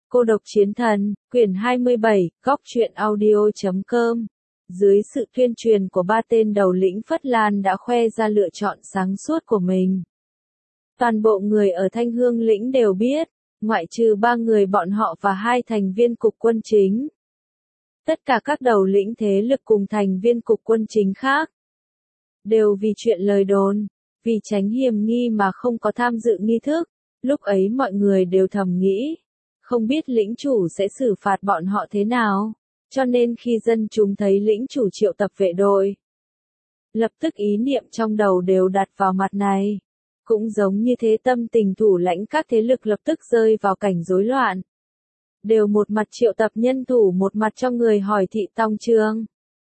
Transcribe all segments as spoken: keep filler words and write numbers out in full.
Cô độc chiến thần, quyển hai mươi bảy, góc truyện audio chấm com. Dưới sự tuyên truyền của ba tên đầu lĩnh Phất Lan đã khoe ra lựa chọn sáng suốt của mình. Toàn bộ người ở Thanh Hương lĩnh đều biết, ngoại trừ ba người bọn họ và hai thành viên cục quân chính. Tất cả các đầu lĩnh thế lực cùng thành viên cục quân chính khác đều vì chuyện lời đồn, vì tránh hiểm nghi mà không có tham dự nghi thức. Lúc ấy mọi người đều thầm nghĩ, không biết lĩnh chủ sẽ xử phạt bọn họ thế nào, cho nên khi dân chúng thấy lĩnh chủ triệu tập vệ đội, lập tức ý niệm trong đầu đều đặt vào mặt này. Cũng giống như thế, tâm tình thủ lãnh các thế lực lập tức rơi vào cảnh rối loạn. Đều một mặt triệu tập nhân thủ, một mặt trong người hỏi Thị Tòng Trường.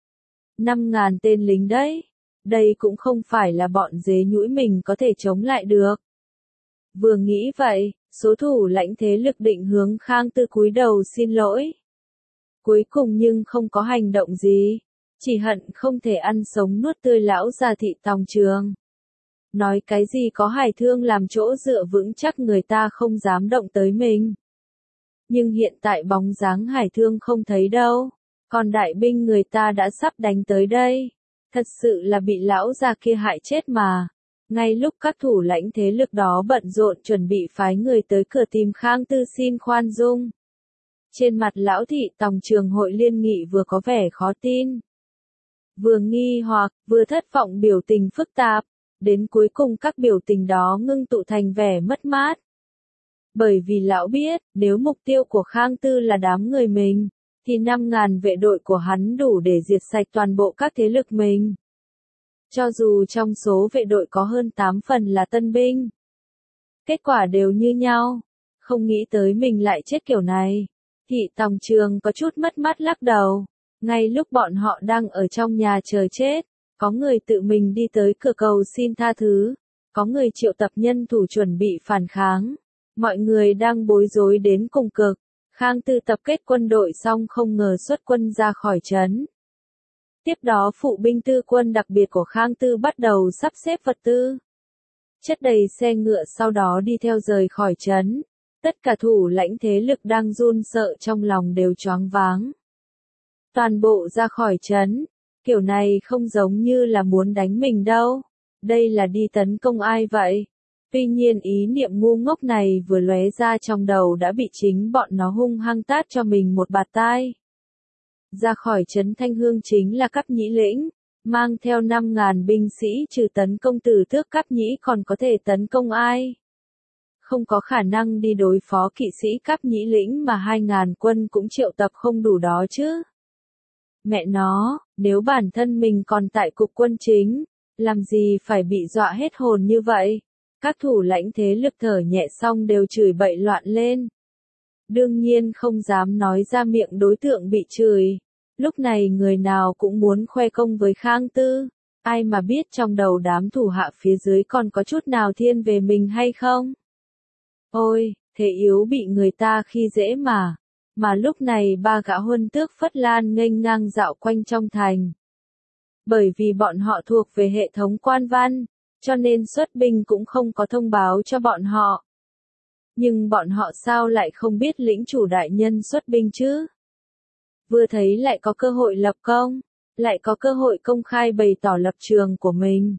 Năm ngàn tên lính đấy, đây cũng không phải là bọn dế nhũi mình có thể chống lại được. Vừa nghĩ vậy, số thủ lãnh thế lực định hướng Khang Tư cúi đầu xin lỗi. Cuối cùng nhưng không có hành động gì, chỉ hận không thể ăn sống nuốt tươi lão già Thị Tòng Trường. Nói cái gì có Hải Thương làm chỗ dựa vững chắc, người ta không dám động tới mình. Nhưng hiện tại bóng dáng Hải Thương không thấy đâu, còn đại binh người ta đã sắp đánh tới đây. Thật sự là bị lão già kia hại chết mà. Ngay lúc các thủ lãnh thế lực đó bận rộn chuẩn bị phái người tới cửa tìm Khang Tư xin khoan dung, trên mặt lão Thị Tòng Trường hội liên nghị vừa có vẻ khó tin, vừa nghi hoặc, vừa thất vọng, biểu tình phức tạp. Đến cuối cùng các biểu tình đó ngưng tụ thành vẻ mất mát. Bởi vì lão biết, nếu mục tiêu của Khang Tư là đám người mình, thì năm ngàn vệ đội của hắn đủ để diệt sạch toàn bộ các thế lực mình. Cho dù trong số vệ đội có hơn tám phần là tân binh, kết quả đều như nhau. Không nghĩ tới mình lại chết kiểu này. Thị Tòng Trường có chút mất mát lắc đầu. Ngay lúc bọn họ đang ở trong nhà chờ chết, có người tự mình đi tới cửa cầu xin tha thứ, có người triệu tập nhân thủ chuẩn bị phản kháng. Mọi người đang bối rối đến cùng cực. Khang Tư tập kết quân đội xong không ngờ xuất quân ra khỏi trấn. Tiếp đó phụ binh tư quân đặc biệt của Khang Tư bắt đầu sắp xếp vật tư, chất đầy xe ngựa, sau đó đi theo rời khỏi trấn. Tất cả thủ lãnh thế lực đang run sợ trong lòng đều choáng váng. Toàn bộ ra khỏi trấn, kiểu này không giống như là muốn đánh mình đâu. Đây là đi tấn công ai vậy? Tuy nhiên ý niệm ngu ngốc này vừa lóe ra trong đầu đã bị chính bọn nó hung hăng tát cho mình một bạt tai. Ra khỏi trấn Thanh Hương chính là Cáp Nhĩ lĩnh, mang theo năm ngàn binh sĩ, trừ tấn công Tử Tước Cáp Nhĩ còn có thể tấn công ai? Không có khả năng đi đối phó kỵ sĩ Cáp Nhĩ lĩnh mà hai ngàn quân cũng triệu tập không đủ đó chứ. Mẹ nó, nếu bản thân mình còn tại cục quân chính, làm gì phải bị dọa hết hồn như vậy? Các thủ lãnh thế lực thở nhẹ xong đều chửi bậy loạn lên. Đương nhiên không dám nói ra miệng đối tượng bị chửi. Lúc này người nào cũng muốn khoe công với Khang Tư. Ai mà biết trong đầu đám thủ hạ phía dưới còn có chút nào thiên về mình hay không? Ôi, thế yếu bị người ta khi dễ mà. Mà lúc này ba gã huân tước Phất Lan nghênh ngang dạo quanh trong thành. Bởi vì bọn họ thuộc về hệ thống quan văn, cho nên xuất binh cũng không có thông báo cho bọn họ. Nhưng bọn họ sao lại không biết lĩnh chủ đại nhân xuất binh chứ? Vừa thấy lại có cơ hội lập công, lại có cơ hội công khai bày tỏ lập trường của mình.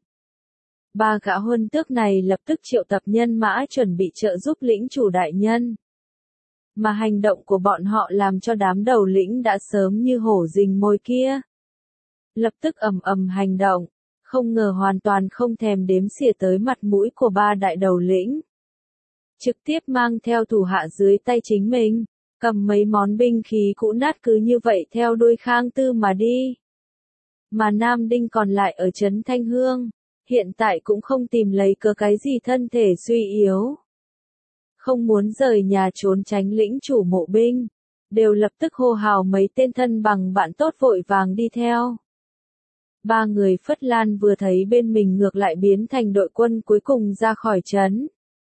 Ba gã huân tước này lập tức triệu tập nhân mã chuẩn bị trợ giúp lĩnh chủ đại nhân. Mà hành động của bọn họ làm cho đám đầu lĩnh đã sớm như hổ rình mồi kia lập tức ầm ầm hành động, không ngờ hoàn toàn không thèm đếm xỉa tới mặt mũi của ba đại đầu lĩnh. Trực tiếp mang theo thủ hạ dưới tay chính mình, cầm mấy món binh khí cũ nát cứ như vậy theo đuôi Khang Tư mà đi. Mà Nam Đinh còn lại ở trấn Thanh Hương, hiện tại cũng không tìm lấy cớ cái gì thân thể suy yếu, không muốn rời nhà trốn tránh lĩnh chủ mộ binh, đều lập tức hô hào mấy tên thân bằng bạn tốt vội vàng đi theo. Ba người Phất Lan vừa thấy bên mình ngược lại biến thành đội quân cuối cùng ra khỏi trấn.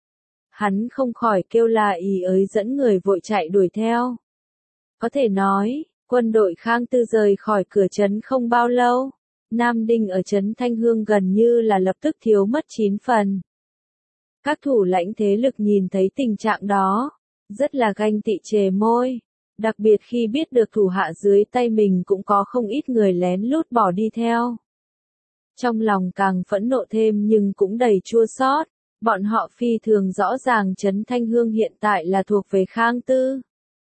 Hắn không khỏi kêu la ý ới dẫn người vội chạy đuổi theo. Có thể nói, quân đội Khang Tư rời khỏi cửa trấn không bao lâu, Nam Đinh ở trấn Thanh Hương gần như là lập tức thiếu mất chín phần. Các thủ lãnh thế lực nhìn thấy tình trạng đó, rất là ganh tị chề môi. Đặc biệt khi biết được thủ hạ dưới tay mình cũng có không ít người lén lút bỏ đi theo. Trong lòng càng phẫn nộ thêm nhưng cũng đầy chua xót. Bọn họ phi thường rõ ràng Trấn Thanh Hương hiện tại là thuộc về Khang Tư.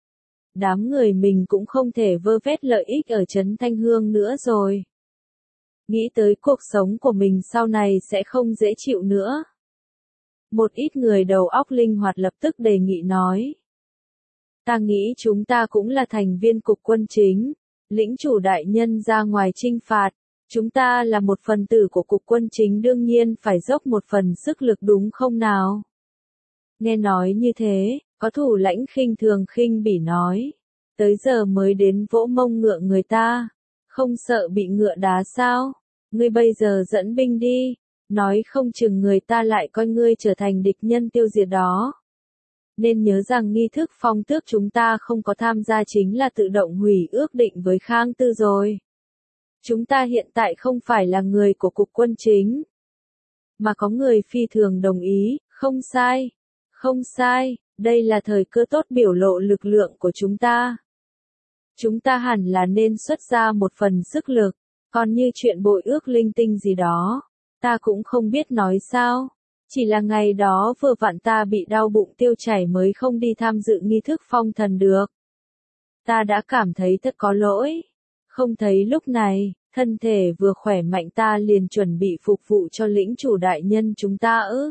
Đám người mình cũng không thể vơ vét lợi ích ở Trấn Thanh Hương nữa rồi. Nghĩ tới cuộc sống của mình sau này sẽ không dễ chịu nữa. Một ít người đầu óc linh hoạt lập tức đề nghị nói. Ta nghĩ chúng ta cũng là thành viên cục quân chính, lĩnh chủ đại nhân ra ngoài chinh phạt, chúng ta là một phần tử của cục quân chính đương nhiên phải dốc một phần sức lực đúng không nào? Nghe nói như thế, có thủ lãnh khinh thường khinh bỉ nói, tới giờ mới đến vỗ mông ngựa người ta, không sợ bị ngựa đá sao? Ngươi bây giờ dẫn binh đi, nói không chừng người ta lại coi ngươi trở thành địch nhân tiêu diệt đó. Nên nhớ rằng nghi thức phong tước chúng ta không có tham gia chính là tự động hủy ước định với Khang Tư rồi. Chúng ta hiện tại không phải là người của cục quân chính. Mà có người phi thường đồng ý, không sai, không sai, đây là thời cơ tốt biểu lộ lực lượng của chúng ta. Chúng ta hẳn là nên xuất ra một phần sức lực, còn như chuyện bội ước linh tinh gì đó, ta cũng không biết nói sao. Chỉ là ngày đó vừa vặn ta bị đau bụng tiêu chảy mới không đi tham dự nghi thức phong thần được. Ta đã cảm thấy thật có lỗi. Không thấy lúc này, thân thể vừa khỏe mạnh ta liền chuẩn bị phục vụ cho lĩnh chủ đại nhân chúng ta ư.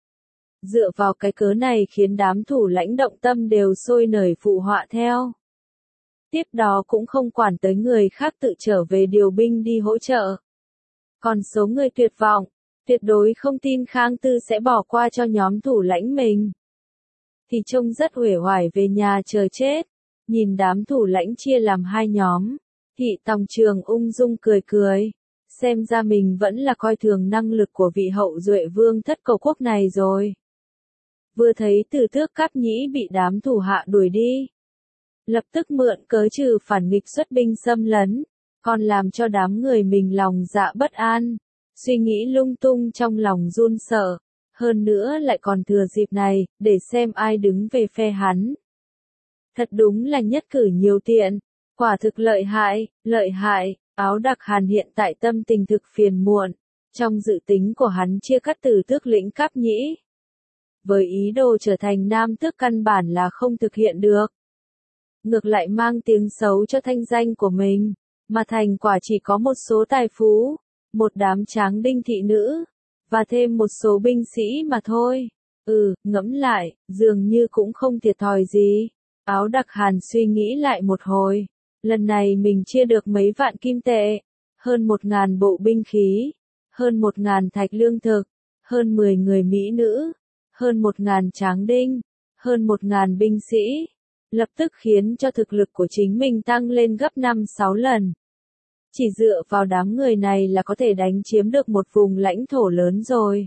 Dựa vào cái cớ này khiến đám thủ lãnh động tâm đều sôi nổi phụ họa theo. Tiếp đó cũng không quản tới người khác tự trở về điều binh đi hỗ trợ. Còn số người tuyệt vọng, tuyệt đối không tin Khang Tư sẽ bỏ qua cho nhóm thủ lãnh mình. Thì trông rất uể oải về nhà chờ chết. Nhìn đám thủ lãnh chia làm hai nhóm, Thị Tòng Trường ung dung cười cười. Xem ra mình vẫn là coi thường năng lực của vị hậu duệ vương thất cầu quốc này rồi. Vừa thấy Từ Tước Cáp Nhĩ bị đám thủ hạ đuổi đi. Lập tức mượn cớ trừ phản nghịch xuất binh xâm lấn, còn làm cho đám người mình lòng dạ bất an. Suy nghĩ lung tung trong lòng run sợ, hơn nữa lại còn thừa dịp này, để xem ai đứng về phe hắn. Thật đúng là nhất cử nhiều tiện, quả thực lợi hại, lợi hại, Áo Đặc Hàn hiện tại tâm tình thực phiền muộn, trong dự tính của hắn chia cắt Từ Tước lĩnh Cáp Nhĩ. Với ý đồ trở thành nam tước căn bản là không thực hiện được. Ngược lại mang tiếng xấu cho thanh danh của mình, mà thành quả chỉ có một số tài phú. Một đám tráng đinh thị nữ, và thêm một số binh sĩ mà thôi. Ừ, ngẫm lại, dường như cũng không thiệt thòi gì. Áo Đặc Hàn suy nghĩ lại một hồi. Lần này mình chia được mấy vạn kim tệ, hơn một ngàn bộ binh khí, hơn một ngàn thạch lương thực, hơn mười người mỹ nữ, hơn một ngàn tráng đinh, hơn một ngàn binh sĩ. Lập tức khiến cho thực lực của chính mình tăng lên gấp năm sáu lần. Chỉ dựa vào đám người này là có thể đánh chiếm được một vùng lãnh thổ lớn rồi.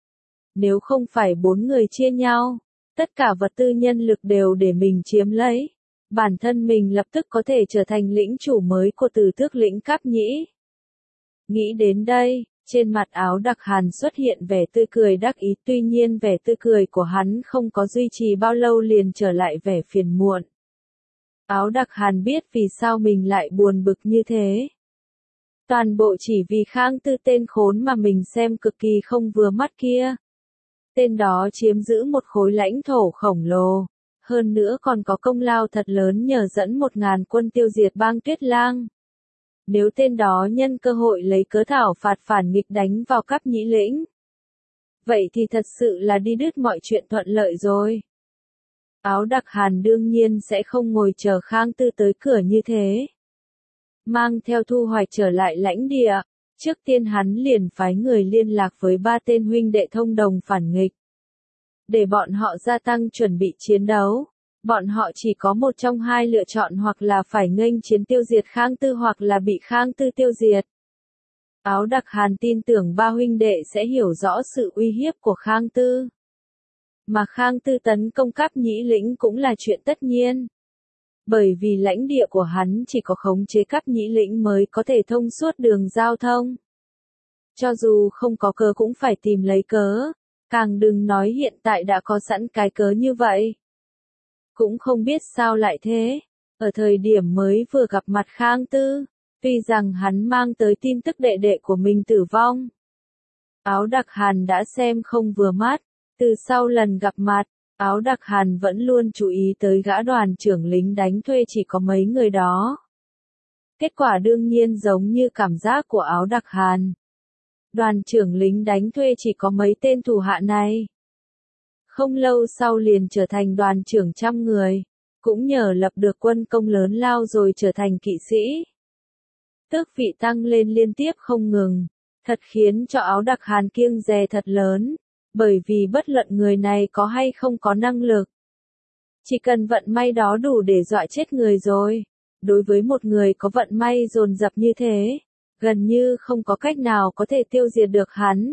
Nếu không phải bốn người chia nhau, tất cả vật tư nhân lực đều để mình chiếm lấy. Bản thân mình lập tức có thể trở thành lĩnh chủ mới của Từ Tước lĩnh Cáp Nhĩ. Nghĩ đến đây, trên mặt Áo Đặc Hàn xuất hiện vẻ tươi cười đắc ý, tuy nhiên vẻ tươi cười của hắn không có duy trì bao lâu liền trở lại vẻ phiền muộn. Áo Đặc Hàn biết vì sao mình lại buồn bực như thế. Toàn bộ chỉ vì Khang Tư tên khốn mà mình xem cực kỳ không vừa mắt kia. Tên đó chiếm giữ một khối lãnh thổ khổng lồ, hơn nữa còn có công lao thật lớn nhờ dẫn một ngàn quân tiêu diệt bang Tuyết Lang. Nếu tên đó nhân cơ hội lấy cớ thảo phạt phản nghịch đánh vào Cáp Nhĩ lĩnh, vậy thì thật sự là đi đứt mọi chuyện thuận lợi rồi. Áo Đặc Hàn đương nhiên sẽ không ngồi chờ Khang Tư tới cửa như thế. Mang theo thu hoạch trở lại lãnh địa, trước tiên hắn liền phái người liên lạc với ba tên huynh đệ thông đồng phản nghịch. Để bọn họ gia tăng chuẩn bị chiến đấu, bọn họ chỉ có một trong hai lựa chọn, hoặc là phải nghênh chiến tiêu diệt Khang Tư hoặc là bị Khang Tư tiêu diệt. Áo Đặc Hàn tin tưởng ba huynh đệ sẽ hiểu rõ sự uy hiếp của Khang Tư. Mà Khang Tư tấn công Cáp Nhĩ lĩnh cũng là chuyện tất nhiên. Bởi vì lãnh địa của hắn chỉ có khống chế Cáp Nhĩ lĩnh mới có thể thông suốt đường giao thông. Cho dù không có cớ cũng phải tìm lấy cớ, càng đừng nói hiện tại đã có sẵn cái cớ như vậy. Cũng không biết sao lại thế. Ở thời điểm mới vừa gặp mặt Khang Tư, tuy rằng hắn mang tới tin tức đệ đệ của mình tử vong. Áo Đặc Hàn đã xem không vừa mắt, từ sau lần gặp mặt, Áo Đặc Hàn vẫn luôn chú ý tới gã đoàn trưởng lính đánh thuê chỉ có mấy người đó. Kết quả đương nhiên giống như cảm giác của Áo Đặc Hàn. Đoàn trưởng lính đánh thuê chỉ có mấy tên thủ hạ này. Không lâu sau liền trở thành đoàn trưởng trăm người, cũng nhờ lập được quân công lớn lao rồi trở thành kỵ sĩ. Tước vị tăng lên liên tiếp không ngừng, thật khiến cho Áo Đặc Hàn kiêng dè thật lớn, bởi vì bất luận người này có hay không có năng lực. Chỉ cần vận may đó đủ để dọa chết người rồi. Đối với một người có vận may dồn dập như thế, gần như không có cách nào có thể tiêu diệt được hắn.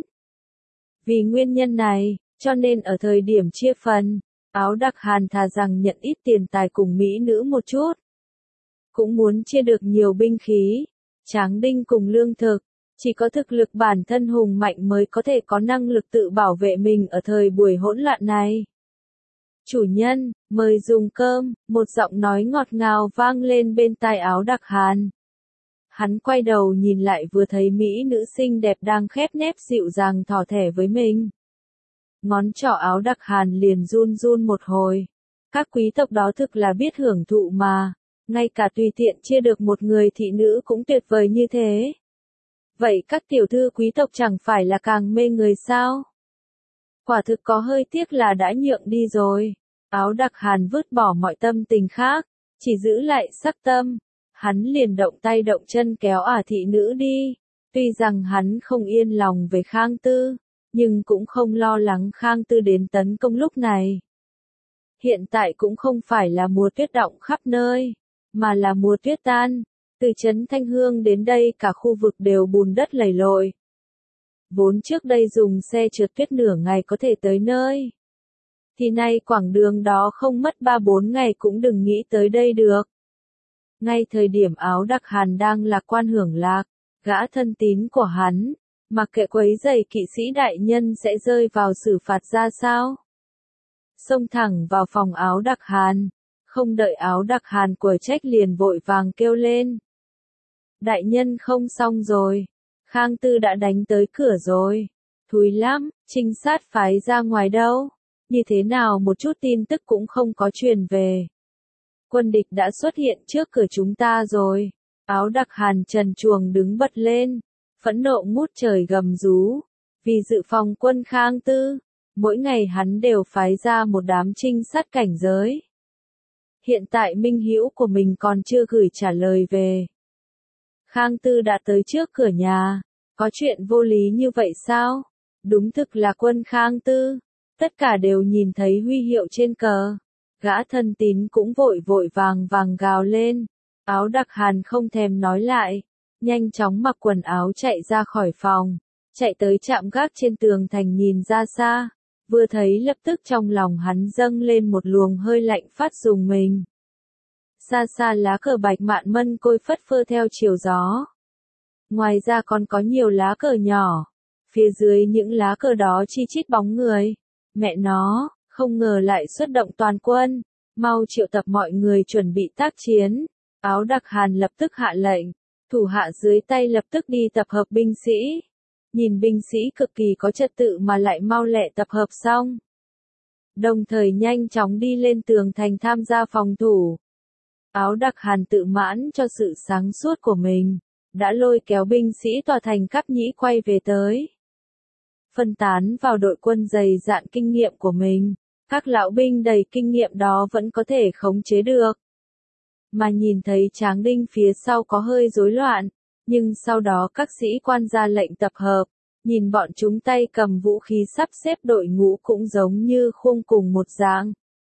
Vì nguyên nhân này, cho nên ở thời điểm chia phần, Áo Đặc Hàn thà rằng nhận ít tiền tài cùng mỹ nữ một chút. Cũng muốn chia được nhiều binh khí, tráng đinh cùng lương thực, chỉ có thực lực bản thân hùng mạnh mới có thể có năng lực tự bảo vệ mình ở thời buổi hỗn loạn này. Chủ nhân, mời dùng cơm, một giọng nói ngọt ngào vang lên bên tai Áo Đặc Hàn. Hắn quay đầu nhìn lại vừa thấy mỹ nữ xinh đẹp đang khép nép dịu dàng thỏ thẻ với mình. Ngón trỏ Áo Đặc Hàn liền run run một hồi. Các quý tộc đó thực là biết hưởng thụ mà, ngay cả tùy tiện chia được một người thị nữ cũng tuyệt vời như thế. Vậy các tiểu thư quý tộc chẳng phải là càng mê người sao? Quả thực có hơi tiếc là đã nhượng đi rồi. Áo Đặc Hàn vứt bỏ mọi tâm tình khác, chỉ giữ lại sắc tâm. Hắn liền động tay động chân kéo ả thị nữ đi. Tuy rằng hắn không yên lòng về Khang Tư, nhưng cũng không lo lắng Khang Tư đến tấn công lúc này. Hiện tại cũng không phải là mùa tuyết đọng khắp nơi, mà là mùa tuyết tan. Từ trấn Thanh Hương đến đây cả khu vực đều bùn đất lầy lội. Vốn trước đây dùng xe trượt tuyết nửa ngày có thể tới nơi. Thì nay quãng đường đó không mất ba bốn ngày cũng đừng nghĩ tới đây được. Ngay thời điểm Áo Đặc Hàn đang lạc quan hưởng lạc, gã thân tín của hắn, mặc kệ quấy giày kỵ sĩ đại nhân sẽ rơi vào xử phạt ra sao. Xông thẳng vào phòng Áo Đặc Hàn, không đợi Áo Đặc Hàn quở trách liền vội vàng kêu lên. Đại nhân không xong rồi, Khang Tư đã đánh tới cửa rồi, thúi lắm, trinh sát phái ra ngoài đâu, như thế nào một chút tin tức cũng không có truyền về. Quân địch đã xuất hiện trước cửa chúng ta rồi. Áo Đặc Hàn trần truồng đứng bật lên, phẫn nộ ngút trời gầm rú, vì dự phòng quân Khang Tư, mỗi ngày hắn đều phái ra một đám trinh sát cảnh giới. Hiện tại minh hữu của mình còn chưa gửi trả lời về. Khang Tư đã tới trước cửa nhà, có chuyện vô lý như vậy sao? Đúng thực là quân Khang Tư, tất cả đều nhìn thấy huy hiệu trên cờ. Gã thân tín cũng vội vội vàng vàng gào lên. Áo Đặc Hàn không thèm nói lại, nhanh chóng mặc quần áo chạy ra khỏi phòng, chạy tới trạm gác trên tường thành nhìn ra xa, vừa thấy lập tức trong lòng hắn dâng lên một luồng hơi lạnh phát rùng mình. Xa xa lá cờ bạch mạn mân côi phất phơ theo chiều gió. Ngoài ra còn có nhiều lá cờ nhỏ, phía dưới những lá cờ đó chi chít bóng người. Mẹ nó, không ngờ lại xuất động toàn quân, mau triệu tập mọi người chuẩn bị tác chiến. Áo Đặc Hàn lập tức hạ lệnh, thủ hạ dưới tay lập tức đi tập hợp binh sĩ. Nhìn binh sĩ cực kỳ có trật tự mà lại mau lẹ tập hợp xong. Đồng thời nhanh chóng đi lên tường thành tham gia phòng thủ. Áo Đặc Hàn tự mãn cho sự sáng suốt của mình, đã lôi kéo binh sĩ tòa thành Cáp Nhĩ quay về tới. Phân tán vào đội quân dày dạn kinh nghiệm của mình, các lão binh đầy kinh nghiệm đó vẫn có thể khống chế được. Mà nhìn thấy Tráng Đinh phía sau có hơi rối loạn, nhưng sau đó các sĩ quan ra lệnh tập hợp, nhìn bọn chúng tay cầm vũ khí sắp xếp đội ngũ cũng giống như khung cùng một dạng.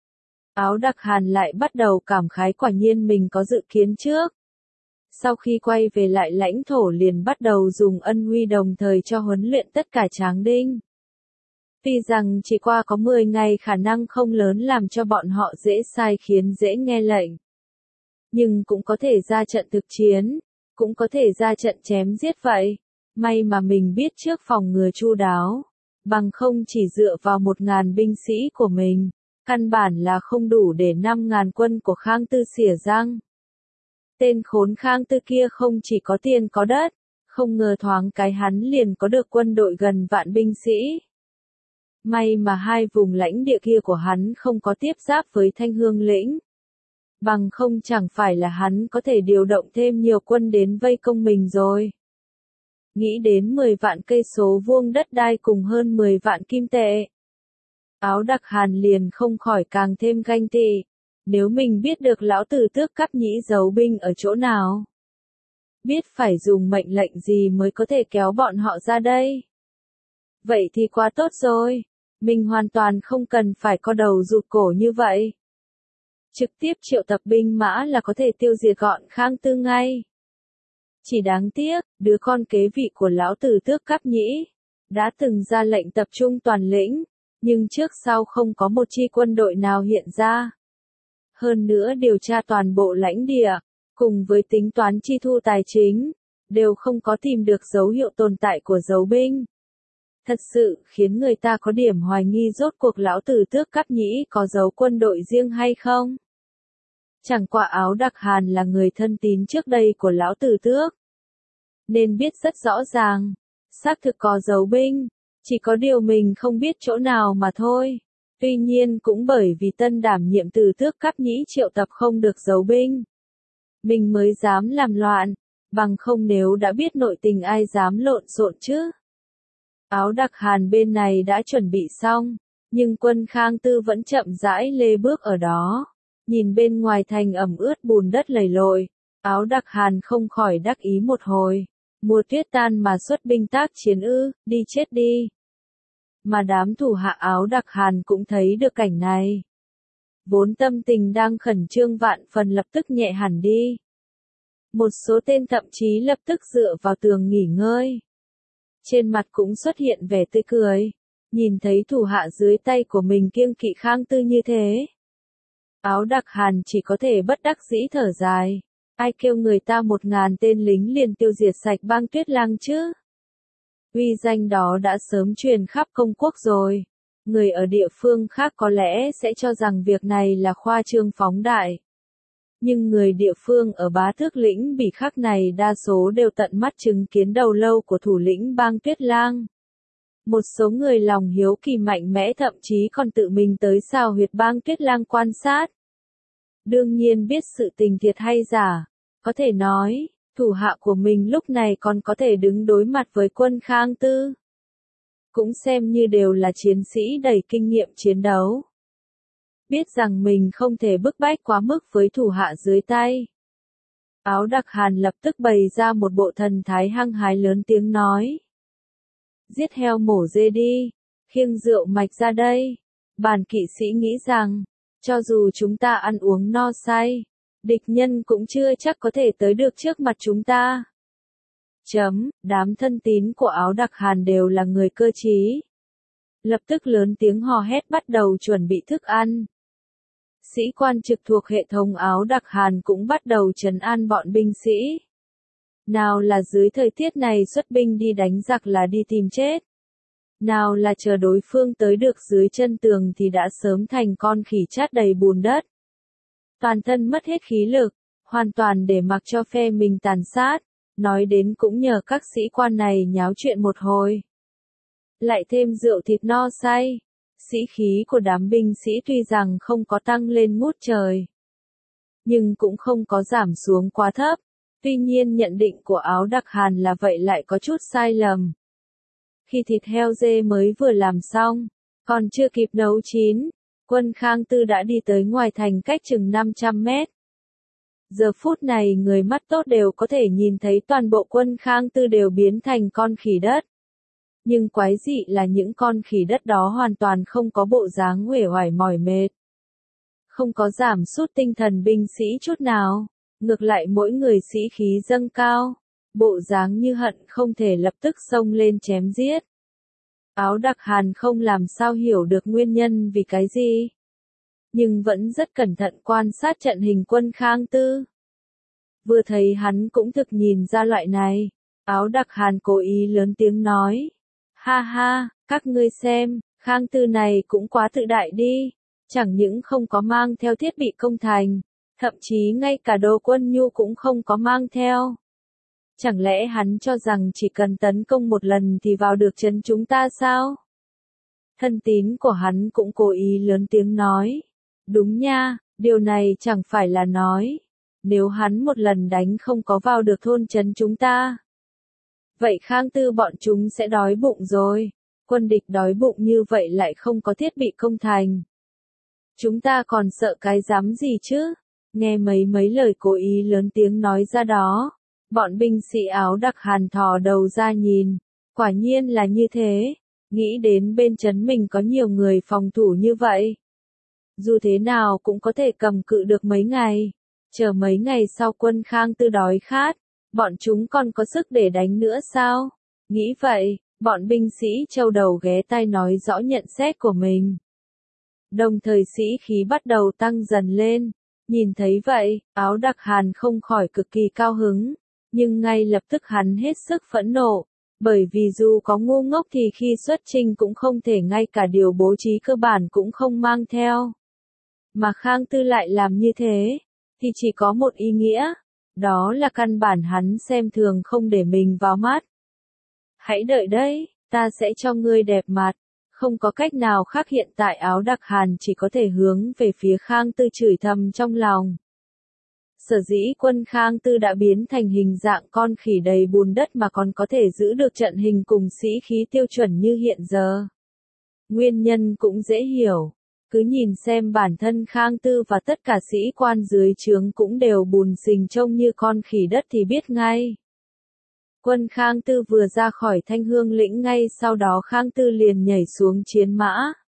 Áo Đặc Hàn lại bắt đầu cảm khái quả nhiên mình có dự kiến trước. Sau khi quay về lại lãnh thổ liền bắt đầu dùng ân huy đồng thời cho huấn luyện tất cả Tráng Đinh. Tuy rằng chỉ qua có mười ngày khả năng không lớn làm cho bọn họ dễ sai khiến dễ nghe lệnh. Nhưng cũng có thể ra trận thực chiến, cũng có thể ra trận chém giết vậy. May mà mình biết trước phòng ngừa chu đáo, bằng không chỉ dựa vào một ngàn binh sĩ của mình, Căn bản là không đủ để năm ngàn quân của Khang Tư xỉa răng. Tên khốn Khang Tư kia không chỉ có tiền có đất, không ngờ thoáng cái hắn liền có được quân đội gần vạn binh sĩ. May mà hai vùng lãnh địa kia của hắn không có tiếp giáp với Thanh Hương lĩnh. Bằng không chẳng phải là hắn có thể điều động thêm nhiều quân đến vây công mình rồi. Nghĩ đến mười vạn cây số vuông đất đai cùng hơn mười vạn kim tệ. Áo Đặc Hàn liền không khỏi càng thêm ganh tị. Nếu mình biết được lão tử Tước Cáp Nhĩ giấu binh ở chỗ nào, biết phải dùng mệnh lệnh gì mới có thể kéo bọn họ ra đây, vậy thì quá tốt rồi. Mình hoàn toàn không cần phải co đầu rụt cổ như vậy. Trực tiếp triệu tập binh mã là có thể tiêu diệt gọn Khang Tư ngay. Chỉ đáng tiếc, đứa con kế vị của lão tử Tước Cáp Nhĩ đã từng ra lệnh tập trung toàn lĩnh, nhưng trước sau không có một chi quân đội nào hiện ra. Hơn nữa điều tra toàn bộ lãnh địa, cùng với tính toán chi thu tài chính, đều không có tìm được dấu hiệu tồn tại của dấu binh. Thật sự khiến người ta có điểm hoài nghi rốt cuộc lão tử Tước Cáp Nhĩ có giấu quân đội riêng hay không. Chẳng qua Áo Đặc Hàn là người thân tín trước đây của lão tử Tước, nên biết rất rõ ràng, xác thực có dấu binh, chỉ có điều mình không biết chỗ nào mà thôi. Tuy nhiên cũng bởi vì tân đảm nhiệm từ Tước Cáp Nhĩ triệu tập không được dấu binh, mình mới dám làm loạn, bằng không nếu đã biết nội tình ai dám lộn xộn chứ. Áo Đặc Hàn bên này đã chuẩn bị xong, nhưng quân Khang Tư vẫn chậm rãi lê bước ở đó. Nhìn bên ngoài thành ẩm ướt bùn đất lầy lội, Áo Đặc Hàn không khỏi đắc ý một hồi. Mùa tuyết tan mà xuất binh tác chiến ư, đi chết đi. Mà đám thủ hạ Áo Đặc Hàn cũng thấy được cảnh này. Vốn tâm tình đang khẩn trương vạn phần lập tức nhẹ hẳn đi. Một số tên thậm chí lập tức dựa vào tường nghỉ ngơi. Trên mặt cũng xuất hiện vẻ tươi cười, nhìn thấy thủ hạ dưới tay của mình kiêng kỵ Khang Tư như thế. Áo Đặc Hàn chỉ có thể bất đắc dĩ thở dài. Ai kêu người ta một ngàn tên lính liền tiêu diệt sạch bang Tuyết Lang chứ? Uy danh đó đã sớm truyền khắp công quốc rồi. Người ở địa phương khác có lẽ sẽ cho rằng việc này là khoa trương phóng đại. Nhưng người địa phương ở Bá Tước lĩnh Bỉ Khắc này đa số đều tận mắt chứng kiến đầu lâu của thủ lĩnh bang Tuyết Lang. Một số người lòng hiếu kỳ mạnh mẽ thậm chí còn tự mình tới sao huyệt bang Tuyết Lang quan sát. Đương nhiên biết sự tình thiệt hay giả, có thể nói, thủ hạ của mình lúc này còn có thể đứng đối mặt với quân Khang Tư. Cũng xem như đều là chiến sĩ đầy kinh nghiệm chiến đấu. Biết rằng mình không thể bức bách quá mức với thủ hạ dưới tay. Áo Đặc Hàn lập tức bày ra một bộ thần thái hăng hái lớn tiếng nói. Giết heo mổ dê đi, khiêng rượu mạch ra đây. Bản kỵ sĩ nghĩ rằng, cho dù chúng ta ăn uống no say, địch nhân cũng chưa chắc có thể tới được trước mặt chúng ta. Chấm, đám thân tín của Áo Đặc Hàn đều là người cơ trí. Lập tức lớn tiếng hò hét bắt đầu chuẩn bị thức ăn. Sĩ quan trực thuộc hệ thống Áo Đặc Hàn cũng bắt đầu trấn an bọn binh sĩ. Nào là dưới thời tiết này xuất binh đi đánh giặc là đi tìm chết. Nào là chờ đối phương tới được dưới chân tường thì đã sớm thành con khỉ chát đầy bùn đất. Toàn thân mất hết khí lực, hoàn toàn để mặc cho phe mình tàn sát, nói đến cũng nhờ các sĩ quan này nháo chuyện một hồi. Lại thêm rượu thịt no say, sĩ khí của đám binh sĩ tuy rằng không có tăng lên ngút trời, nhưng cũng không có giảm xuống quá thấp. Tuy nhiên nhận định của Áo Đặc Hàn là vậy lại có chút sai lầm. Khi thịt heo dê mới vừa làm xong, còn chưa kịp nấu chín, quân Khang Tư đã đi tới ngoài thành cách chừng năm trăm mét. Giờ phút này người mắt tốt đều có thể nhìn thấy toàn bộ quân Khang Tư đều biến thành con khỉ đất. Nhưng quái dị là những con khỉ đất đó hoàn toàn không có bộ dáng uể oải mỏi mệt. Không có giảm sút tinh thần binh sĩ chút nào, ngược lại mỗi người sĩ khí dâng cao, bộ dáng như hận không thể lập tức xông lên chém giết. Áo Đặc Hàn không làm sao hiểu được nguyên nhân vì cái gì, nhưng vẫn rất cẩn thận quan sát trận hình quân Khang Tư. Vừa thấy hắn cũng thực nhìn ra loại này, Áo Đặc Hàn cố ý lớn tiếng nói. Ha ha, các ngươi xem, Khang Tư này cũng quá tự đại đi, chẳng những không có mang theo thiết bị công thành, thậm chí ngay cả đồ quân nhu cũng không có mang theo. Chẳng lẽ hắn cho rằng chỉ cần tấn công một lần thì vào được trấn chúng ta sao? Thân tín của hắn cũng cố ý lớn tiếng nói. Đúng nha, điều này chẳng phải là nói. Nếu hắn một lần đánh không có vào được thôn trấn chúng ta. Vậy Khang Tư bọn chúng sẽ đói bụng rồi. Quân địch đói bụng như vậy lại không có thiết bị công thành. Chúng ta còn sợ cái dám gì chứ? Nghe mấy mấy lời cố ý lớn tiếng nói ra đó. Bọn binh sĩ áo đặc Hàn thò đầu ra nhìn. Quả nhiên là như thế. Nghĩ đến bên trấn mình có nhiều người phòng thủ như vậy. Dù thế nào cũng có thể cầm cự được mấy ngày. Chờ mấy ngày sau quân Khang Tư đói khát. Bọn chúng còn có sức để đánh nữa sao? Nghĩ vậy, bọn binh sĩ châu đầu ghé tai nói rõ nhận xét của mình. Đồng thời sĩ khí bắt đầu tăng dần lên. Nhìn thấy vậy, áo đặc Hàn không khỏi cực kỳ cao hứng. Nhưng ngay lập tức hắn hết sức phẫn nộ. Bởi vì dù có ngu ngốc thì khi xuất chinh cũng không thể ngay cả điều bố trí cơ bản cũng không mang theo. Mà Khang Tư lại làm như thế, thì chỉ có một ý nghĩa. Đó là căn bản hắn xem thường không để mình vào mắt. Hãy đợi đấy, ta sẽ cho ngươi đẹp mặt. Không có cách nào khác hiện tại áo đặc Hàn chỉ có thể hướng về phía Khang Tư chửi thầm trong lòng. Sở dĩ quân Khang Tư đã biến thành hình dạng con khỉ đầy bùn đất mà còn có thể giữ được trận hình cùng sĩ khí tiêu chuẩn như hiện giờ. Nguyên nhân cũng dễ hiểu. Cứ nhìn xem bản thân Khang Tư và tất cả sĩ quan dưới trướng cũng đều bùn xình trông như con khỉ đất thì biết ngay. Quân Khang Tư vừa ra khỏi Thanh Hương lĩnh ngay sau đó Khang Tư liền nhảy xuống chiến mã.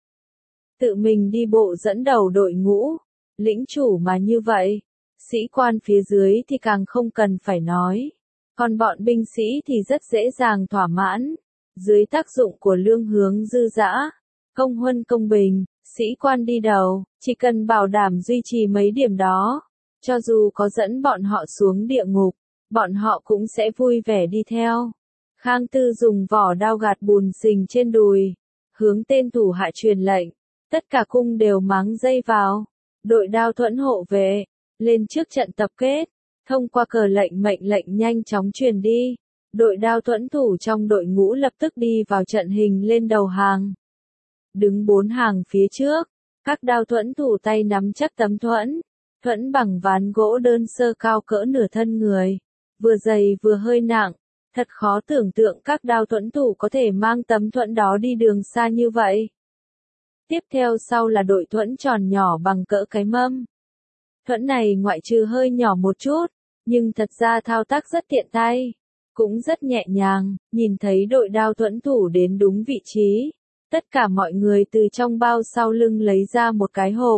Tự mình đi bộ dẫn đầu đội ngũ, lĩnh chủ mà như vậy. Sĩ quan phía dưới thì càng không cần phải nói. Còn bọn binh sĩ thì rất dễ dàng thỏa mãn. Dưới tác dụng của lương hướng dư dã, công huân công bình, sĩ quan đi đầu, chỉ cần bảo đảm duy trì mấy điểm đó. Cho dù có dẫn bọn họ xuống địa ngục, bọn họ cũng sẽ vui vẻ đi theo. Khang Tư dùng vỏ đao gạt bùn xình trên đùi, hướng tên thủ hạ truyền lệnh. Tất cả cung đều máng dây vào. Đội đao thuẫn hộ vệ. Lên trước trận tập kết, thông qua cờ lệnh mệnh lệnh nhanh chóng truyền đi. Đội đao thuẫn thủ trong đội ngũ lập tức đi vào trận hình lên đầu hàng. Đứng bốn hàng phía trước, các đao thuẫn thủ tay nắm chắc tấm thuẫn. Thuẫn bằng ván gỗ đơn sơ cao cỡ nửa thân người, vừa dày vừa hơi nặng. Thật khó tưởng tượng các đao thuẫn thủ có thể mang tấm thuẫn đó đi đường xa như vậy. Tiếp theo sau là đội thuẫn tròn nhỏ bằng cỡ cái mâm. Thuẫn này ngoại trừ hơi nhỏ một chút, nhưng thật ra thao tác rất tiện tay, cũng rất nhẹ nhàng. Nhìn thấy đội đao thuẫn thủ đến đúng vị trí, tất cả mọi người từ trong bao sau lưng lấy ra một cái hộp.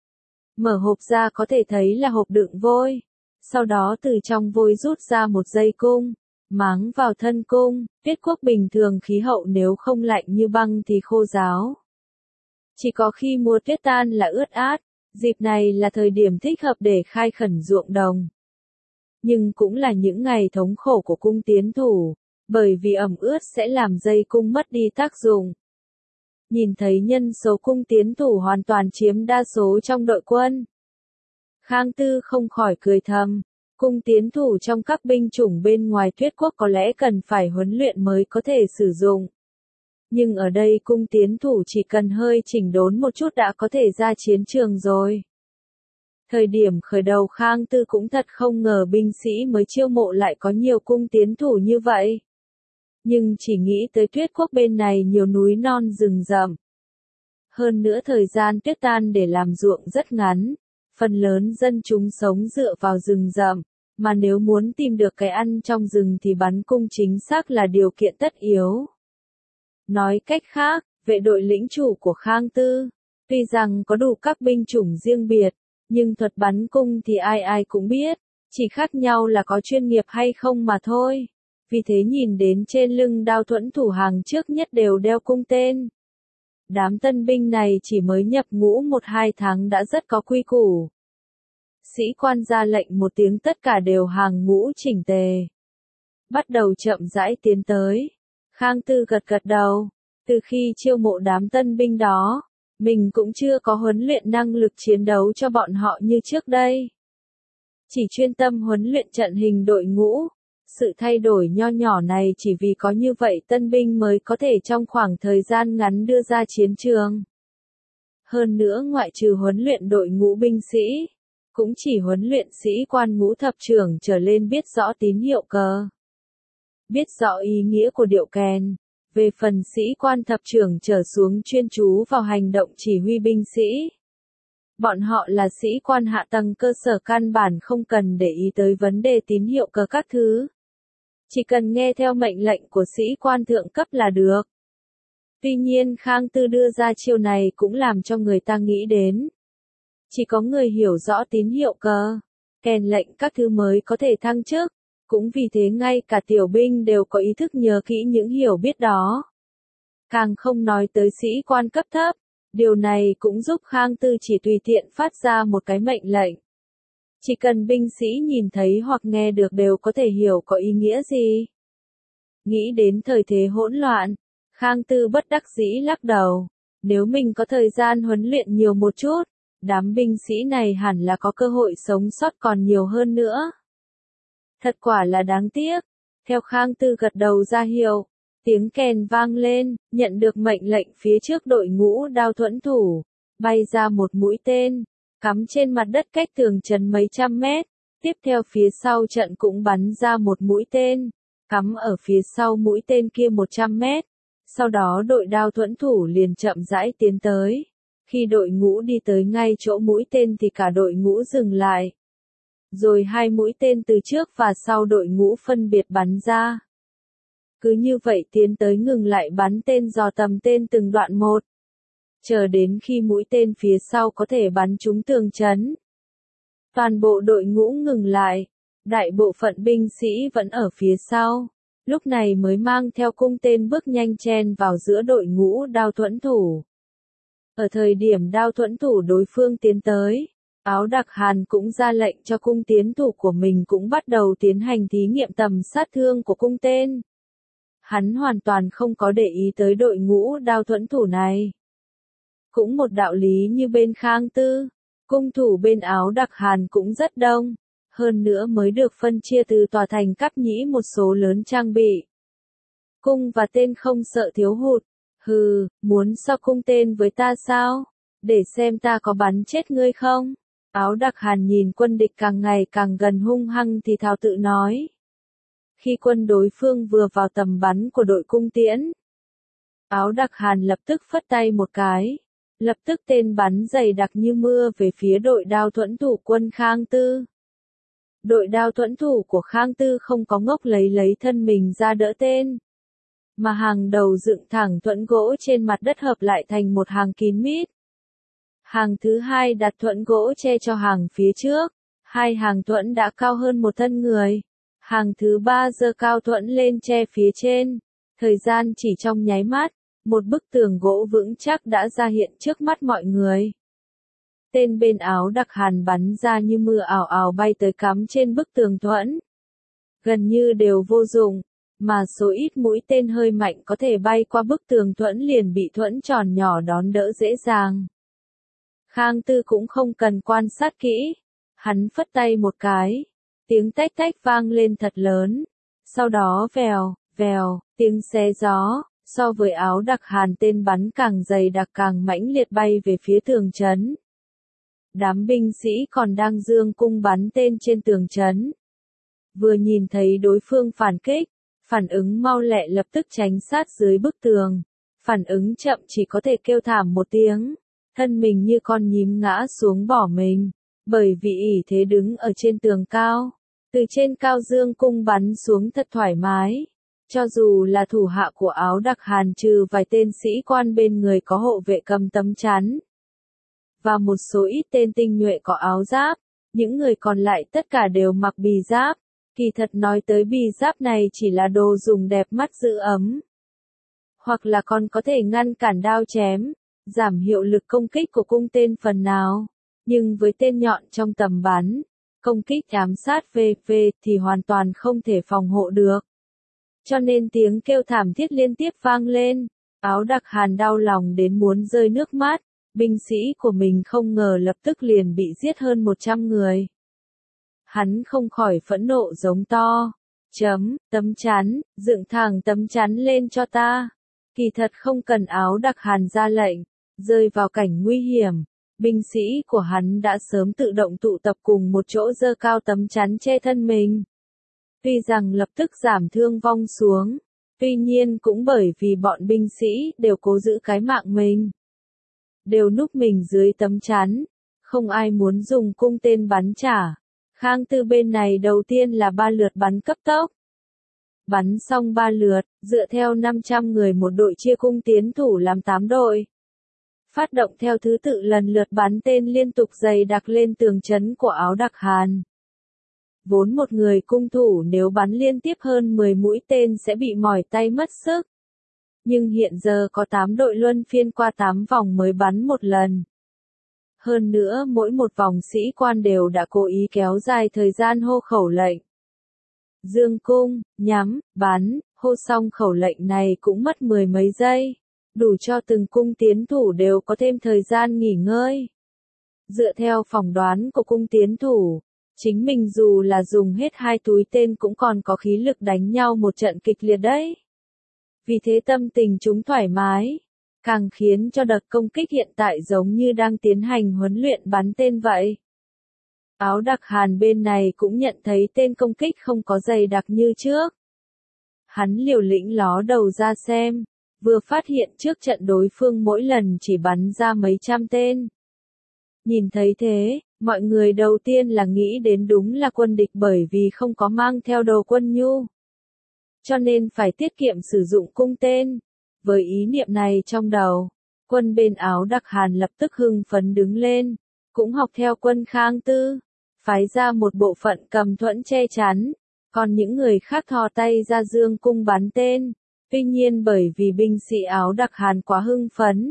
Mở hộp ra có thể thấy là hộp đựng vôi, sau đó từ trong vôi rút ra một dây cung, máng vào thân cung. Tuyết quốc bình thường khí hậu nếu không lạnh như băng thì khô ráo. Chỉ có khi mùa tuyết tan là ướt át. Dịp này là thời điểm thích hợp để khai khẩn ruộng đồng. Nhưng cũng là những ngày thống khổ của cung tiến thủ, bởi vì ẩm ướt sẽ làm dây cung mất đi tác dụng. Nhìn thấy nhân số cung tiến thủ hoàn toàn chiếm đa số trong đội quân. Khang Tư không khỏi cười thầm, cung tiến thủ trong các binh chủng bên ngoài Tuyết quốc có lẽ cần phải huấn luyện mới có thể sử dụng. Nhưng ở đây cung tiến thủ chỉ cần hơi chỉnh đốn một chút đã có thể ra chiến trường rồi. Thời điểm khởi đầu Khang Tư cũng thật không ngờ binh sĩ mới chiêu mộ lại có nhiều cung tiến thủ như vậy. Nhưng chỉ nghĩ tới Tuyết quốc bên này nhiều núi non rừng rậm. Hơn nữa thời gian tuyết tan để làm ruộng rất ngắn, phần lớn dân chúng sống dựa vào rừng rậm, mà nếu muốn tìm được cái ăn trong rừng thì bắn cung chính xác là điều kiện tất yếu. Nói cách khác, vệ đội lĩnh chủ của Khang Tư, tuy rằng có đủ các binh chủng riêng biệt, nhưng thuật bắn cung thì ai ai cũng biết, chỉ khác nhau là có chuyên nghiệp hay không mà thôi. Vì thế nhìn đến trên lưng đao thuẫn thủ hàng trước nhất đều đeo cung tên. Đám tân binh này chỉ mới nhập ngũ một hai tháng đã rất có quy củ. Sĩ quan ra lệnh một tiếng tất cả đều hàng ngũ chỉnh tề. Bắt đầu chậm rãi tiến tới. Khang Tư gật gật đầu. Từ khi chiêu mộ đám tân binh đó, Mình cũng chưa có huấn luyện năng lực chiến đấu cho bọn họ như trước đây. Chỉ chuyên tâm huấn luyện trận hình đội ngũ. Sự thay đổi nho nhỏ này chỉ vì có như vậy tân binh mới có thể trong khoảng thời gian ngắn đưa ra chiến trường. Hơn nữa ngoại trừ huấn luyện đội ngũ binh sĩ, cũng chỉ huấn luyện sĩ quan ngũ thập trưởng trở lên biết rõ tín hiệu cờ, biết rõ ý nghĩa của điệu kèn. Về phần sĩ quan thập trưởng trở xuống chuyên chú vào hành động chỉ huy binh sĩ. Bọn họ là sĩ quan hạ tầng cơ sở căn bản không cần để ý tới vấn đề tín hiệu cờ các thứ. Chỉ cần nghe theo mệnh lệnh của sĩ quan thượng cấp là được. Tuy nhiên Khang Tư đưa ra chiêu này cũng làm cho người ta nghĩ đến. Chỉ có người hiểu rõ tín hiệu cờ, kèn lệnh các thứ mới có thể thăng chức. Cũng vì thế ngay cả tiểu binh đều có ý thức nhớ kỹ những hiểu biết đó. Càng không nói tới sĩ quan cấp thấp, điều này cũng giúp Khang Tư chỉ tùy tiện phát ra một cái mệnh lệnh. Chỉ cần binh sĩ nhìn thấy hoặc nghe được đều có thể hiểu có ý nghĩa gì. Nghĩ đến thời thế hỗn loạn, Khang Tư bất đắc dĩ lắc đầu. Nếu mình có thời gian huấn luyện nhiều một chút, đám binh sĩ này hẳn là có cơ hội sống sót còn nhiều hơn nữa. Thật quả là đáng tiếc. Theo Khang Tư gật đầu ra hiệu, tiếng kèn vang lên, nhận được mệnh lệnh phía trước đội ngũ đao thuẫn thủ, bay ra một mũi tên, cắm trên mặt đất cách tường trấn mấy trăm mét. Tiếp theo phía sau trận cũng bắn ra một mũi tên, cắm ở phía sau mũi tên kia một trăm mét. Sau đó đội đao thuẫn thủ liền chậm rãi tiến tới. Khi đội ngũ đi tới ngay chỗ mũi tên thì cả đội ngũ dừng lại. Rồi hai mũi tên từ trước và sau đội ngũ phân biệt bắn ra. Cứ như vậy tiến tới ngừng lại bắn tên dò tầm tên từng đoạn một. Chờ đến khi mũi tên phía sau có thể bắn trúng tường trấn. Toàn bộ đội ngũ ngừng lại. Đại bộ phận binh sĩ vẫn ở phía sau. Lúc này mới mang theo cung tên bước nhanh chen vào giữa đội ngũ đao thuẫn thủ. Ở thời điểm đao thuẫn thủ đối phương tiến tới, Áo Đặc Hàn cũng ra lệnh cho cung tiến thủ của mình cũng bắt đầu tiến hành thí nghiệm tầm sát thương của cung tên. Hắn hoàn toàn không có để ý tới đội ngũ đao thuẫn thủ này. Cũng một đạo lý như bên Khang Tư, cung thủ bên Áo Đặc Hàn cũng rất đông, hơn nữa mới được phân chia từ tòa thành Cáp Nhĩ một số lớn trang bị. Cung và tên không sợ thiếu hụt. Hừ, muốn so cung tên với ta sao? Để xem ta có bắn chết ngươi không? Áo Đặc Hàn nhìn quân địch càng ngày càng gần hung hăng thì thào tự nói. Khi quân đối phương vừa vào tầm bắn của đội cung tiễn, Áo Đặc Hàn lập tức phất tay một cái. Lập tức tên bắn dày đặc như mưa về phía đội đao thuẫn thủ quân Khang Tư. Đội đao thuẫn thủ của Khang Tư không có ngốc lấy lấy thân mình ra đỡ tên. Mà hàng đầu dựng thẳng thuẫn gỗ trên mặt đất hợp lại thành một hàng kín mít. Hàng thứ hai đặt thuẫn gỗ che cho hàng phía trước. Hai hàng thuẫn đã cao hơn một thân người. Hàng thứ ba giơ cao thuẫn lên che phía trên. Thời gian chỉ trong nháy mắt, một bức tường gỗ vững chắc đã ra hiện trước mắt mọi người. Tên bên Áo Đặc Hàn bắn ra như mưa ảo ảo bay tới cắm trên bức tường thuẫn. Gần như đều vô dụng, mà số ít mũi tên hơi mạnh có thể bay qua bức tường thuẫn liền bị thuẫn tròn nhỏ đón đỡ dễ dàng. Khang Tư cũng không cần quan sát kỹ, hắn phất tay một cái, tiếng tách tách vang lên thật lớn, sau đó vèo, vèo, tiếng xé gió, so với Áo Đặc Hàn tên bắn càng dày đặc càng mãnh liệt bay về phía tường trấn. Đám binh sĩ còn đang giương cung bắn tên trên tường trấn. Vừa nhìn thấy đối phương phản kích, phản ứng mau lẹ lập tức tránh sát dưới bức tường. Phản ứng chậm chỉ có thể kêu thảm một tiếng. Thân mình như con nhím ngã xuống bỏ mình. Bởi vì ỷ thế đứng ở trên tường cao. Từ trên cao dương cung bắn xuống thật thoải mái. Cho dù là thủ hạ của Áo Đặc Hàn trừ vài tên sĩ quan bên người có hộ vệ cầm tấm chắn. Và một số ít tên tinh nhuệ có áo giáp. Những người còn lại tất cả đều mặc bì giáp. Kỳ thật nói tới bì giáp này chỉ là đồ dùng đẹp mắt giữ ấm. Hoặc là còn có thể ngăn cản đao chém, giảm hiệu lực công kích của cung tên phần nào. Nhưng với tên nhọn trong tầm bắn, công kích ám sát vê vê thì hoàn toàn không thể phòng hộ được. Cho nên tiếng kêu thảm thiết liên tiếp vang lên. Áo Đặc Hàn đau lòng đến muốn rơi nước mắt. binh sĩ của mình không ngờ lập tức liền bị giết hơn một trăm người. Hắn không khỏi phẫn nộ giống to. Chấm, tấm chắn, dựng thẳng tấm chắn lên cho ta. Kỳ thật không cần Áo Đặc Hàn ra lệnh, rơi vào cảnh nguy hiểm, binh sĩ của hắn đã sớm tự động tụ tập cùng một chỗ giơ cao tấm chắn che thân mình. Tuy rằng lập tức giảm thương vong xuống, tuy nhiên cũng bởi vì bọn binh sĩ đều cố giữ cái mạng mình. Đều núp mình dưới tấm chắn, không ai muốn dùng cung tên bắn trả. Khang Tư bên này đầu tiên là ba lượt bắn cấp tốc. Bắn xong ba lượt, dựa theo năm trăm người một đội chia cung tiến thủ làm tám đội. Phát động theo thứ tự lần lượt bắn tên liên tục dày đặc lên tường trấn của Áo Đặc Hàn. Vốn một người cung thủ nếu bắn liên tiếp hơn mười mũi tên sẽ bị mỏi tay mất sức. Nhưng hiện giờ có tám đội luân phiên qua tám vòng mới bắn một lần. Hơn nữa mỗi một vòng sĩ quan đều đã cố ý kéo dài thời gian hô khẩu lệnh. Dương cung, nhắm, bắn, hô xong khẩu lệnh này cũng mất mười mấy giây. Đủ cho từng cung tiến thủ đều có thêm thời gian nghỉ ngơi. Dựa theo phỏng đoán của cung tiến thủ, chính mình dù là dùng hết hai túi tên cũng còn có khí lực đánh nhau một trận kịch liệt đấy. Vì thế tâm tình chúng thoải mái, càng khiến cho đợt công kích hiện tại giống như đang tiến hành huấn luyện bắn tên vậy. Áo Đặc Hàn bên này cũng nhận thấy tên công kích không có dày đặc như trước. Hắn liều lĩnh ló đầu ra xem, vừa phát hiện trước trận đối phương mỗi lần chỉ bắn ra mấy trăm tên. Nhìn thấy thế, mọi người đầu tiên là nghĩ đến đúng là quân địch bởi vì không có mang theo đồ quân nhu. Cho nên phải tiết kiệm sử dụng cung tên. Với ý niệm này trong đầu, quân bên Áo Đặc Hàn lập tức hưng phấn đứng lên, cũng học theo quân Khang Tư, phái ra một bộ phận cầm thuẫn che chắn, còn những người khác thò tay ra dương cung bắn tên. Tuy nhiên bởi vì binh sĩ Áo Đặc Hàn quá hưng phấn,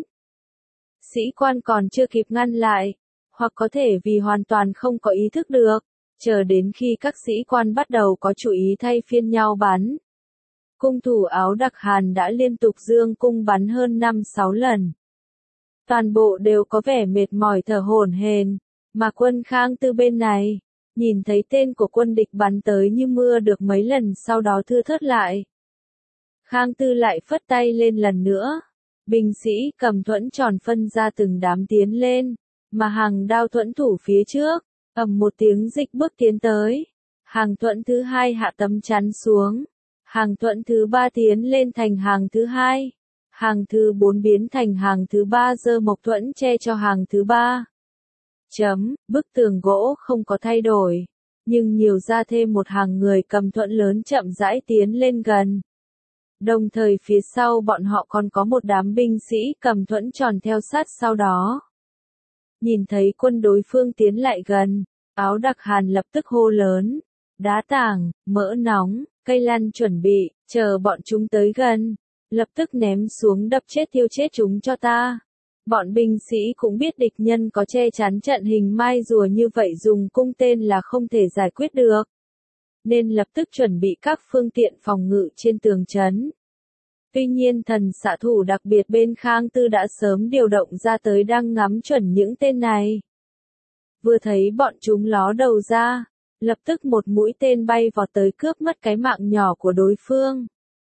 sĩ quan còn chưa kịp ngăn lại, hoặc có thể vì hoàn toàn không có ý thức được, chờ đến khi các sĩ quan bắt đầu có chủ ý thay phiên nhau bắn. Cung thủ Áo Đặc Hàn đã liên tục dương cung bắn hơn năm sáu lần. Toàn bộ đều có vẻ mệt mỏi thở hổn hển, mà quân Khang Tư bên này, nhìn thấy tên của quân địch bắn tới như mưa được mấy lần sau đó thưa thớt lại. Khang Tư lại phất tay lên lần nữa, binh sĩ cầm thuẫn tròn phân ra từng đám tiến lên, mà hàng đao thuẫn thủ phía trước, ầm một tiếng dịch bước tiến tới. Hàng thuẫn thứ hai hạ tấm chắn xuống. Hàng thuẫn thứ ba tiến lên thành hàng thứ hai. Hàng thứ bốn biến thành hàng thứ ba giơ mộc thuẫn che cho hàng thứ ba. Chấm, bức tường gỗ không có thay đổi, nhưng nhiều ra thêm một hàng người cầm thuẫn lớn chậm rãi tiến lên gần. Đồng thời phía sau bọn họ còn có một đám binh sĩ cầm thuẫn tròn theo sát sau đó. Nhìn thấy quân đối phương tiến lại gần, Áo Đặc Hàn lập tức hô lớn, đá tảng, mỡ nóng, cây lăn chuẩn bị, chờ bọn chúng tới gần, lập tức ném xuống đập chết tiêu chết chúng cho ta. Bọn binh sĩ cũng biết địch nhân có che chắn trận hình mai rùa như vậy dùng cung tên là không thể giải quyết được, nên lập tức chuẩn bị các phương tiện phòng ngự trên tường trấn. Tuy nhiên thần xạ thủ đặc biệt bên Khang Tư đã sớm điều động ra tới đang ngắm chuẩn những tên này. Vừa thấy bọn chúng ló đầu ra, lập tức một mũi tên bay vọt tới cướp mất cái mạng nhỏ của đối phương.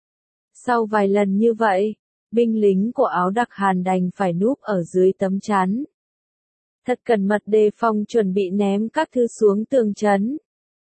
Sau vài lần như vậy, binh lính của Áo Đặc Hàn đành phải núp ở dưới tấm chắn. Thật cẩn mật đề phòng chuẩn bị ném các thứ xuống tường trấn.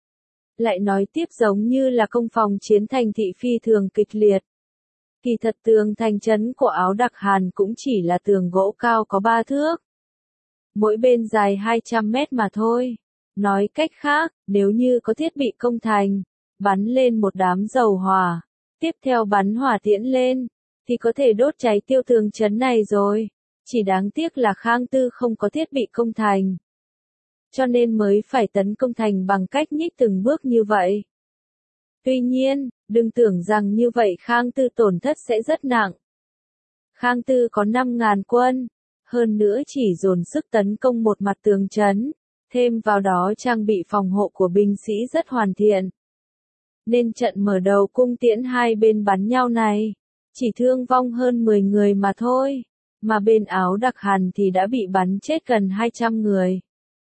Lại nói tiếp giống như là công phòng chiến thành thị phi thường kịch liệt. Kỳ thật tường thành trấn của Áo Đặc Hàn cũng chỉ là tường gỗ cao có ba thước. Mỗi bên dài hai trăm mét mà thôi. Nói cách khác, nếu như có thiết bị công thành, bắn lên một đám dầu hỏa, tiếp theo bắn hỏa tiễn lên, thì có thể đốt cháy tiêu tường trấn này rồi. Chỉ đáng tiếc là Khang Tư không có thiết bị công thành. Cho nên mới phải tấn công thành bằng cách nhích từng bước như vậy. Tuy nhiên, đừng tưởng rằng như vậy Khang Tư tổn thất sẽ rất nặng. Khang Tư có năm ngàn quân, hơn nữa chỉ dồn sức tấn công một mặt tường trấn, thêm vào đó trang bị phòng hộ của binh sĩ rất hoàn thiện. Nên trận mở đầu cung tiễn hai bên bắn nhau này, chỉ thương vong hơn mười người mà thôi. mà bên Áo Đặc Hàn thì đã bị bắn chết gần hai trăm người.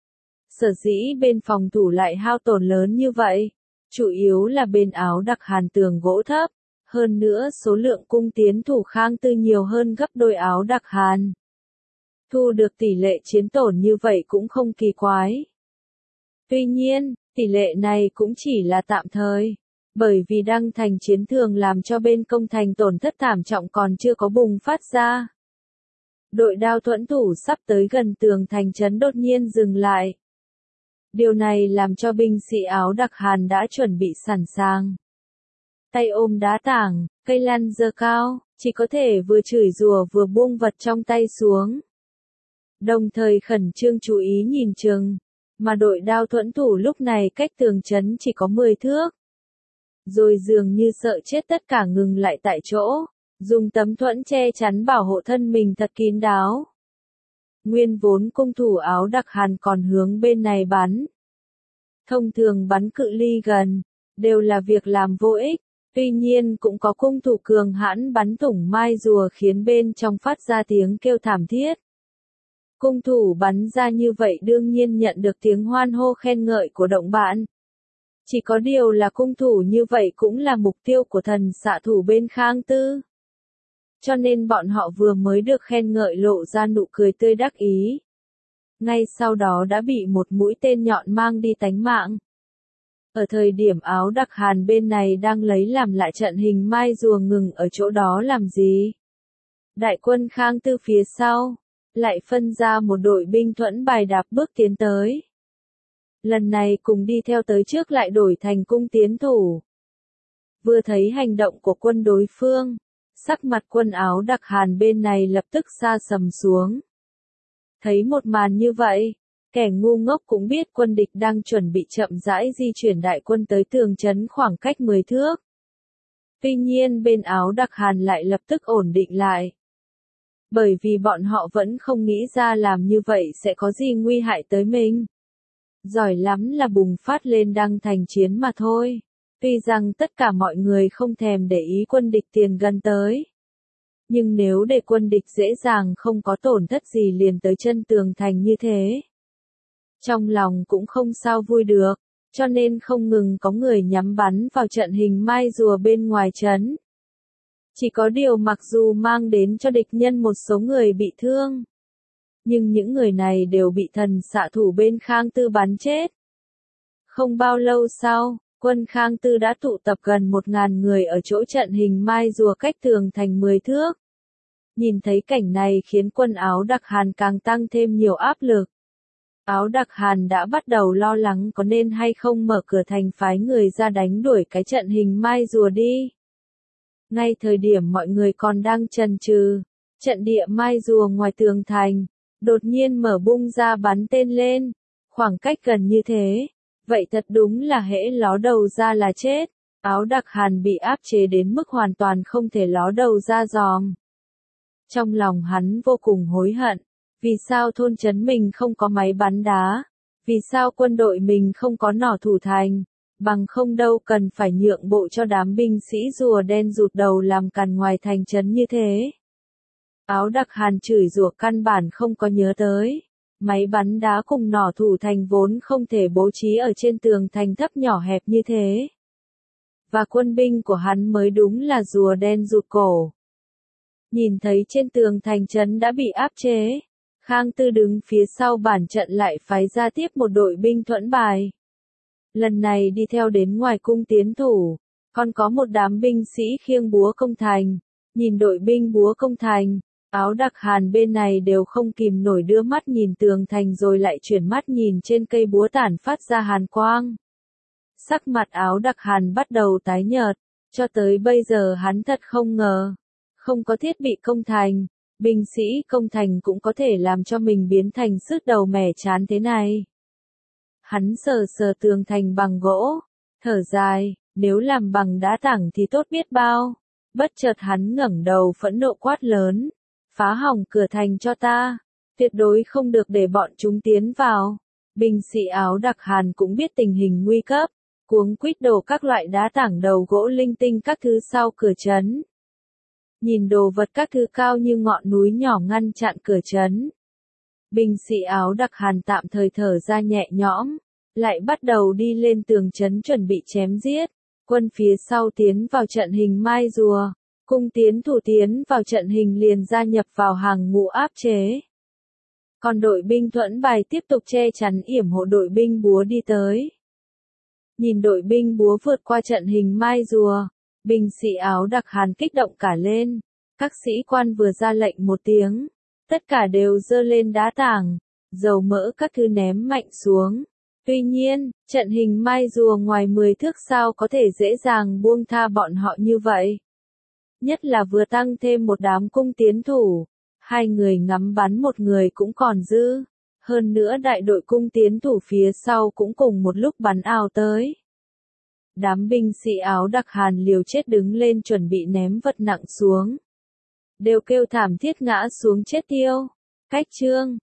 Sở dĩ bên phòng thủ lại hao tổn lớn như vậy, chủ yếu là bên Áo Đặc Hàn tường gỗ thấp, hơn nữa số lượng cung tiến thủ Khang Tư nhiều hơn gấp đôi Áo Đặc Hàn. Thu được tỷ lệ chiến tổn như vậy cũng không kỳ quái. Tuy nhiên, tỷ lệ này cũng chỉ là tạm thời, bởi vì đăng thành chiến thường làm cho bên công thành tổn thất thảm trọng còn chưa có bùng phát ra. Đội đao thuẫn thủ sắp tới gần tường thành trấn đột nhiên dừng lại. Điều này làm cho binh sĩ Áo Đặc Hàn đã chuẩn bị sẵn sàng. Tay ôm đá tảng, cây lăn giơ cao, chỉ có thể vừa chửi rủa vừa buông vật trong tay xuống. Đồng thời khẩn trương chú ý nhìn chừng, mà đội đao thuẫn thủ lúc này cách tường trấn chỉ có mười thước. Rồi dường như sợ chết tất cả ngừng lại tại chỗ, dùng tấm thuẫn che chắn bảo hộ thân mình thật kín đáo. Nguyên vốn cung thủ Áo Đặc Hàn còn hướng bên này bắn. Thông thường bắn cự ly gần, đều là việc làm vô ích, tuy nhiên cũng có cung thủ cường hãn bắn thủng mai rùa khiến bên trong phát ra tiếng kêu thảm thiết. Cung thủ bắn ra như vậy đương nhiên nhận được tiếng hoan hô khen ngợi của động bạn. Chỉ có điều là cung thủ như vậy cũng là mục tiêu của thần xạ thủ bên Khang Tư. Cho nên bọn họ vừa mới được khen ngợi lộ ra nụ cười tươi đắc ý. Ngay sau đó đã bị một mũi tên nhọn mang đi tánh mạng. Ở thời điểm Áo Đặc Hàn bên này đang lấy làm lại trận hình mai rùa ngừng ở chỗ đó làm gì? Đại quân Khang Tư phía sau, lại phân ra một đội binh thuẫn bài đạp bước tiến tới. Lần này cùng đi theo tới trước lại đổi thành cung tiến thủ. Vừa thấy hành động của quân đối phương, sắc mặt quân Áo Đặc Hàn bên này lập tức sa sầm xuống. Thấy một màn như vậy, kẻ ngu ngốc cũng biết quân địch đang chuẩn bị chậm rãi di chuyển đại quân tới tường trấn khoảng cách mười thước. Tuy nhiên bên Áo Đặc Hàn lại lập tức ổn định lại. Bởi vì bọn họ vẫn không nghĩ ra làm như vậy sẽ có gì nguy hại tới mình. Giỏi lắm là bùng phát lên đăng thành chiến mà thôi. Tuy rằng tất cả mọi người không thèm để ý quân địch tiền gần tới. Nhưng nếu để quân địch dễ dàng không có tổn thất gì liền tới chân tường thành như thế. Trong lòng cũng không sao vui được, cho nên không ngừng có người nhắm bắn vào trận hình mai rùa bên ngoài trấn. Chỉ có điều mặc dù mang đến cho địch nhân một số người bị thương. Nhưng những người này đều bị thần xạ thủ bên Khang Tư bắn chết. Không bao lâu sau, quân Khang Tư đã tụ tập gần một ngàn người ở chỗ trận hình mai rùa cách tường thành mười thước. Nhìn thấy cảnh này khiến quân Áo Đặc Hàn càng tăng thêm nhiều áp lực. Áo Đặc Hàn đã bắt đầu lo lắng có nên hay không mở cửa thành phái người ra đánh đuổi cái trận hình mai rùa đi. Ngay thời điểm mọi người còn đang chần chừ, trận địa mai rùa ngoài tường thành, đột nhiên mở bung ra bắn tên lên, khoảng cách gần như thế, vậy thật đúng là hễ ló đầu ra là chết. Áo Đặc Hàn bị áp chế đến mức hoàn toàn không thể ló đầu ra giòm. Trong lòng hắn vô cùng hối hận, vì sao thôn trấn mình không có máy bắn đá, vì sao quân đội mình không có nỏ thủ thành, bằng không đâu cần phải nhượng bộ cho đám binh sĩ rùa đen rụt đầu làm càn ngoài thành trấn như thế. Áo Đặc Hàn chửi rủa căn bản không có nhớ tới, máy bắn đá cùng nỏ thủ thành vốn không thể bố trí ở trên tường thành thấp nhỏ hẹp như thế. Và quân binh của hắn mới đúng là rùa đen rụt cổ. Nhìn thấy trên tường thành trấn đã bị áp chế, Khang Tư đứng phía sau bản trận lại phái ra tiếp một đội binh thuẫn bài. Lần này đi theo đến ngoài cung tiến thủ, còn có một đám binh sĩ khiêng búa công thành. Nhìn đội binh búa công thành, Áo Đặc Hàn bên này đều không kìm nổi đưa mắt nhìn tường thành rồi lại chuyển mắt nhìn trên cây búa tản phát ra hàn quang. Sắc mặt Áo Đặc Hàn bắt đầu tái nhợt, cho tới bây giờ hắn thật không ngờ. Không có thiết bị công thành, binh sĩ công thành cũng có thể làm cho mình biến thành sứt đầu mẻ chán thế này. Hắn sờ sờ tường thành bằng gỗ, thở dài, nếu làm bằng đá tảng thì tốt biết bao. Bất chợt hắn ngẩng đầu phẫn nộ quát lớn, phá hỏng cửa thành cho ta, tuyệt đối không được để bọn chúng tiến vào. Binh sĩ Áo Đặc Hàn cũng biết tình hình nguy cấp, cuống quýt đổ các loại đá tảng đầu gỗ linh tinh các thứ sau cửa trấn. Nhìn đồ vật các thứ cao như ngọn núi nhỏ ngăn chặn cửa trấn. Binh sĩ áo đặc Hàn tạm thời thở ra nhẹ nhõm, lại bắt đầu đi lên tường trấn chuẩn bị chém giết. Quân phía sau tiến vào trận hình mai rùa, cung tiến thủ tiến vào trận hình liền gia nhập vào hàng ngũ áp chế. Còn đội binh thuẫn bài tiếp tục che chắn yểm hộ đội binh búa đi tới. Nhìn đội binh búa vượt qua trận hình mai rùa, binh sĩ áo đặc Hàn kích động cả lên. Các sĩ quan vừa ra lệnh một tiếng, tất cả đều giơ lên đá tảng, dầu mỡ các thứ ném mạnh xuống. Tuy nhiên, trận hình mai rùa ngoài mười thước sao có thể dễ dàng buông tha bọn họ như vậy. Nhất là vừa tăng thêm một đám cung tiến thủ, hai người ngắm bắn một người cũng còn dư. Hơn nữa đại đội cung tiến thủ phía sau cũng cùng một lúc bắn ào tới. Đám binh sĩ áo đặc Hàn liều chết đứng lên chuẩn bị ném vật nặng xuống. Đều kêu thảm thiết ngã xuống chết tiêu. Cách chương